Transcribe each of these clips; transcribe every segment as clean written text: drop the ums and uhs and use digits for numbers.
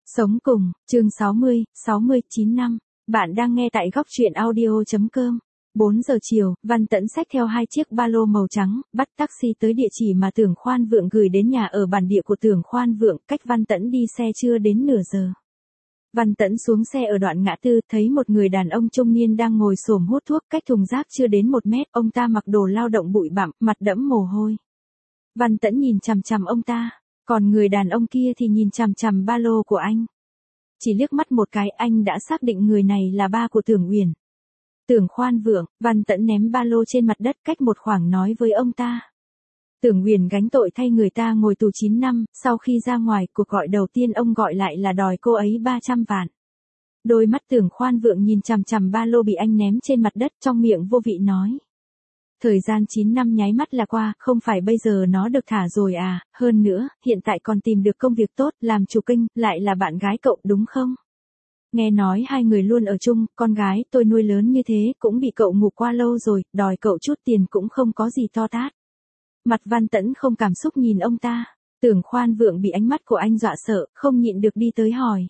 Sống cùng, chương 69 năm. Bạn đang nghe tại góc truyện audio.com. 4 giờ chiều, Văn Tẫn xách theo 2 chiếc ba lô màu trắng, bắt taxi tới địa chỉ mà Tưởng Khoan Vượng gửi đến nhà ở bản địa của Tưởng Khoan Vượng, cách Văn Tẫn đi xe chưa đến nửa giờ. Văn Tẫn xuống xe ở đoạn ngã tư, thấy một người đàn ông trung niên đang ngồi xổm hút thuốc cách thùng rác chưa đến 1 mét, ông ta mặc đồ lao động bụi bặm, mặt đẫm mồ hôi. Văn Tẫn nhìn chằm chằm ông ta, còn người đàn ông kia thì nhìn chằm chằm ba lô của anh. Chỉ liếc mắt một cái anh đã xác định người này là ba của Tưởng Uyển. Tưởng Khoan Vượng. Văn Tẫn ném ba lô trên mặt đất cách một khoảng nói với ông ta. Tưởng Uyển gánh tội thay người ta ngồi tù 9 năm, sau khi ra ngoài cuộc gọi đầu tiên ông gọi lại là đòi cô ấy 300 vạn. Đôi mắt Tưởng Khoan Vượng nhìn chằm chằm ba lô bị anh ném trên mặt đất, trong miệng vô vị nói. Thời gian 9 năm nháy mắt là qua, không phải bây giờ nó được thả rồi à, hơn nữa, hiện tại còn tìm được công việc tốt, làm chủ kênh, lại là bạn gái cậu đúng không? Nghe nói hai người luôn ở chung, con gái tôi nuôi lớn như thế cũng bị cậu ngủ qua lâu rồi, đòi cậu chút tiền cũng không có gì to tát. Mặt Văn Tẫn không cảm xúc nhìn ông ta, Tưởng Khoan Vượng bị ánh mắt của anh dọa sợ, không nhịn được đi tới hỏi.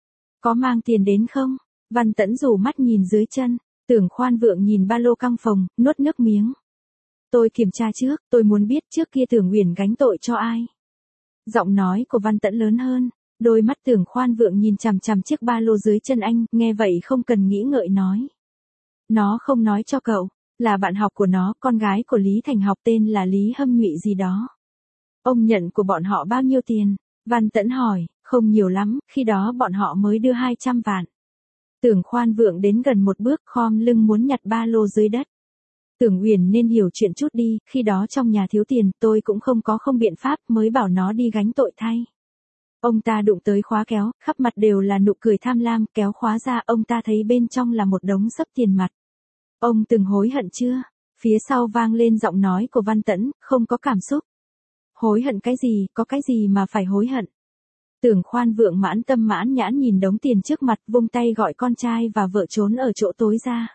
Có mang tiền đến không? Văn Tẫn rủ mắt nhìn dưới chân, Tưởng Khoan Vượng nhìn ba lô căng phòng, nuốt nước miếng. Tôi kiểm tra trước, tôi muốn biết trước kia Tưởng Uyển gánh tội cho ai. Giọng nói của Văn Tẫn lớn hơn, đôi mắt Tưởng Khoan Vượng nhìn chằm chằm chiếc ba lô dưới chân anh, nghe vậy không cần nghĩ ngợi nói. Nó không nói cho cậu, là bạn học của nó, con gái của Lý Thành học tên là Lý Hâm Nhụy gì đó. Ông nhận của bọn họ bao nhiêu tiền? Văn Tẫn hỏi, không nhiều lắm, khi đó bọn họ mới đưa 200 vạn. Tưởng Khoan Vượng đến gần một bước khom lưng muốn nhặt ba lô dưới đất. Tưởng Uyển nên hiểu chuyện chút đi, khi đó trong nhà thiếu tiền, tôi cũng không biện pháp, mới bảo nó đi gánh tội thay. Ông ta đụng tới khóa kéo, khắp mặt đều là nụ cười tham lam, kéo khóa ra, ông ta thấy bên trong là một đống xấp tiền mặt. Ông từng hối hận chưa? Phía sau vang lên giọng nói của Văn Tẫn, không có cảm xúc. Hối hận cái gì, có cái gì mà phải hối hận? Tưởng Khoan Vượng mãn tâm mãn nhãn nhìn đống tiền trước mặt, vung tay gọi con trai và vợ trốn ở chỗ tối ra.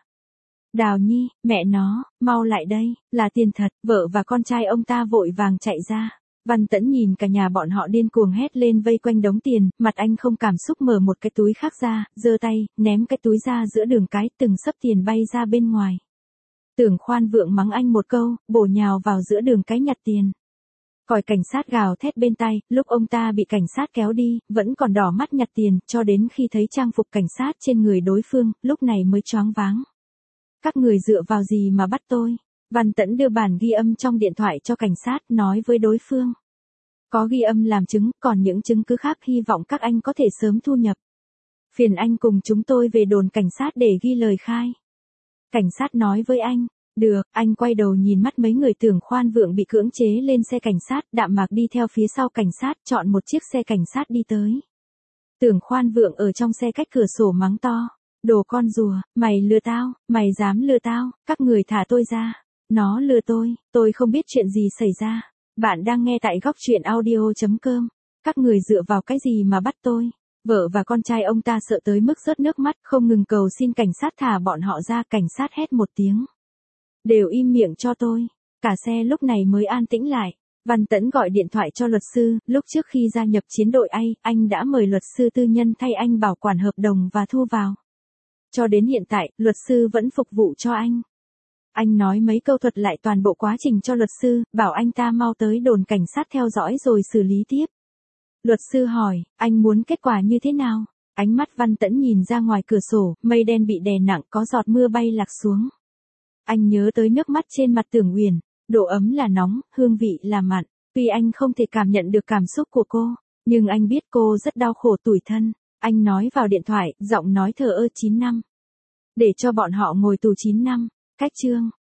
Đào Nhi, mẹ nó, mau lại đây, là tiền thật, vợ và con trai ông ta vội vàng chạy ra. Văn Tẫn nhìn cả nhà bọn họ điên cuồng hét lên vây quanh đống tiền, mặt anh không cảm xúc mở một cái túi khác ra, giơ tay, ném cái túi ra giữa đường cái, từng xấp tiền bay ra bên ngoài. Tưởng Khoan Vượng mắng anh một câu, bổ nhào vào giữa đường cái nhặt tiền. Còi cảnh sát gào thét bên tai, lúc ông ta bị cảnh sát kéo đi, vẫn còn đỏ mắt nhặt tiền, cho đến khi thấy trang phục cảnh sát trên người đối phương, lúc này mới choáng váng. Các người dựa vào gì mà bắt tôi? Văn Tẫn đưa bản ghi âm trong điện thoại cho cảnh sát, nói với đối phương. Có ghi âm làm chứng, còn những chứng cứ khác hy vọng các anh có thể sớm thu nhập. Phiền anh cùng chúng tôi về đồn cảnh sát để ghi lời khai. Cảnh sát nói với anh. Được, anh quay đầu nhìn mắt mấy người Tưởng Khoan Vượng bị cưỡng chế lên xe cảnh sát, đạm mạc đi theo phía sau cảnh sát, chọn một chiếc xe cảnh sát đi tới. Tưởng Khoan Vượng ở trong xe cách cửa sổ mắng to. Đồ con rùa, mày lừa tao, mày dám lừa tao, các người thả tôi ra. Nó lừa tôi không biết chuyện gì xảy ra. Bạn đang nghe tại góc truyện audio.com. Các người dựa vào cái gì mà bắt tôi? Vợ và con trai ông ta sợ tới mức rớt nước mắt, không ngừng cầu xin cảnh sát thả bọn họ ra, cảnh sát hét một tiếng. Đều im miệng cho tôi. Cả xe lúc này mới an tĩnh lại. Văn Tẫn gọi điện thoại cho luật sư, lúc trước khi gia nhập chiến đội A, anh đã mời luật sư tư nhân thay anh bảo quản hợp đồng và thu vào. Cho đến hiện tại, luật sư vẫn phục vụ cho anh. Anh nói mấy câu thuật lại toàn bộ quá trình cho luật sư, bảo anh ta mau tới đồn cảnh sát theo dõi rồi xử lý tiếp. Luật sư hỏi, anh muốn kết quả như thế nào? Ánh mắt Văn Tẫn nhìn ra ngoài cửa sổ, mây đen bị đè nặng, có giọt mưa bay lạc xuống. Anh nhớ tới nước mắt trên mặt Tưởng Uyển, độ ấm là nóng, hương vị là mặn. Tuy anh không thể cảm nhận được cảm xúc của cô, nhưng anh biết cô rất đau khổ tủi thân. Anh nói vào điện thoại, giọng nói thờ ơ 9 năm. Để cho bọn họ ngồi tù 9 năm. Cách chương.